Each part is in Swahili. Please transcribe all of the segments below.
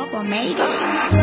Papa made it.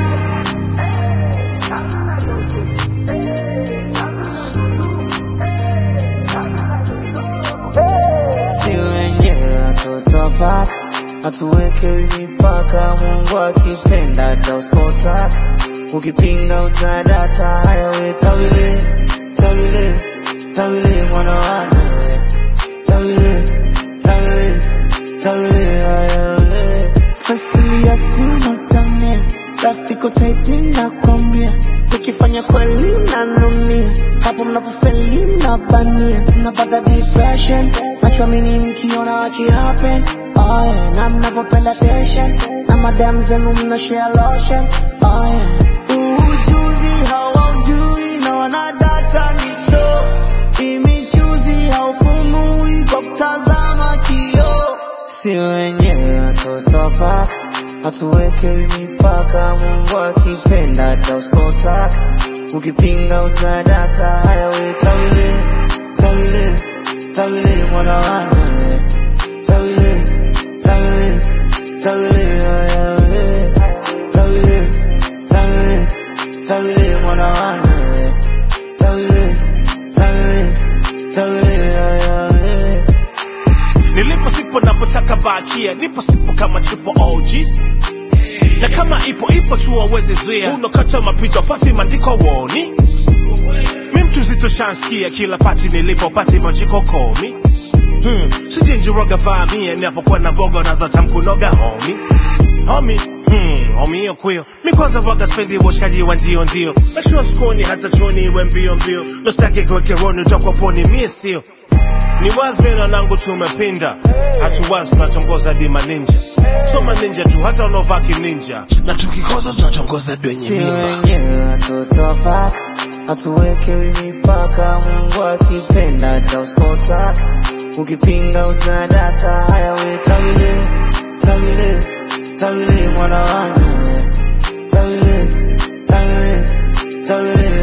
Si wenyewe hatutopaka, hatuweke mipaka. Mungu akipenda ataspotaka, ukipinga utadata. Haya we tawile, tawile, tawile mwana wana we, tawile, tawile, tawile. Haya we fasili ya simotania, rafiko taiti na kwambia, ukifanya kweli mnanunia, hapo mnapofeli mnabania, mnapata depression. Nachoamini mkiona waki happen, oh yeah. Na mnapopenda tension, na madam zenu mnashare lotion, oh yeah. Ujuzi hawaujui na wanadata ni so, imichuzi haufumui kwa kutazama kioo. Si wenyewe hatutopaka, hatuweke mipaka. Mungu akipenda ataspotaka, ukipinga utadata. Haya we tawile, tawile, tawile mwana wana we, tawile, tawile, tawile. Haya we tawile, tawile, tawile mwana wana we, tawile, tawile, tawile. Haya we nilipo sipo napotaka bakia, nipo sipo kama triple OGs. Na kama ipo tu waweze zuia, unakata mapito fati mandiko woni. Mi mtu mzito shanskia, kila pati nilipo pati majiko komi. Sijinjiroga fahamia, napokuwa na voga naza tamkunoga homie. Homie yo kweo, mi kwanza waga spendi washkaji wa ndio. Mashua skoni hata choni iwe mbio. Nostaki kweke roni utokwa poni mie sio. Ni wazme na nangu tumepinda, hatuwazi tunatongoza di maninja. Soma ninja tu hata unovaki ninja, na tukikoza tunatongoza dwenye mimba. Si wenyewe hatutopaka, hatuweke mipaka. Mungu akipenda ataspotaka, ukipinga utadata. Haya we tawile, tawile, tawile mwana wana we, tawile, tawile, tawile.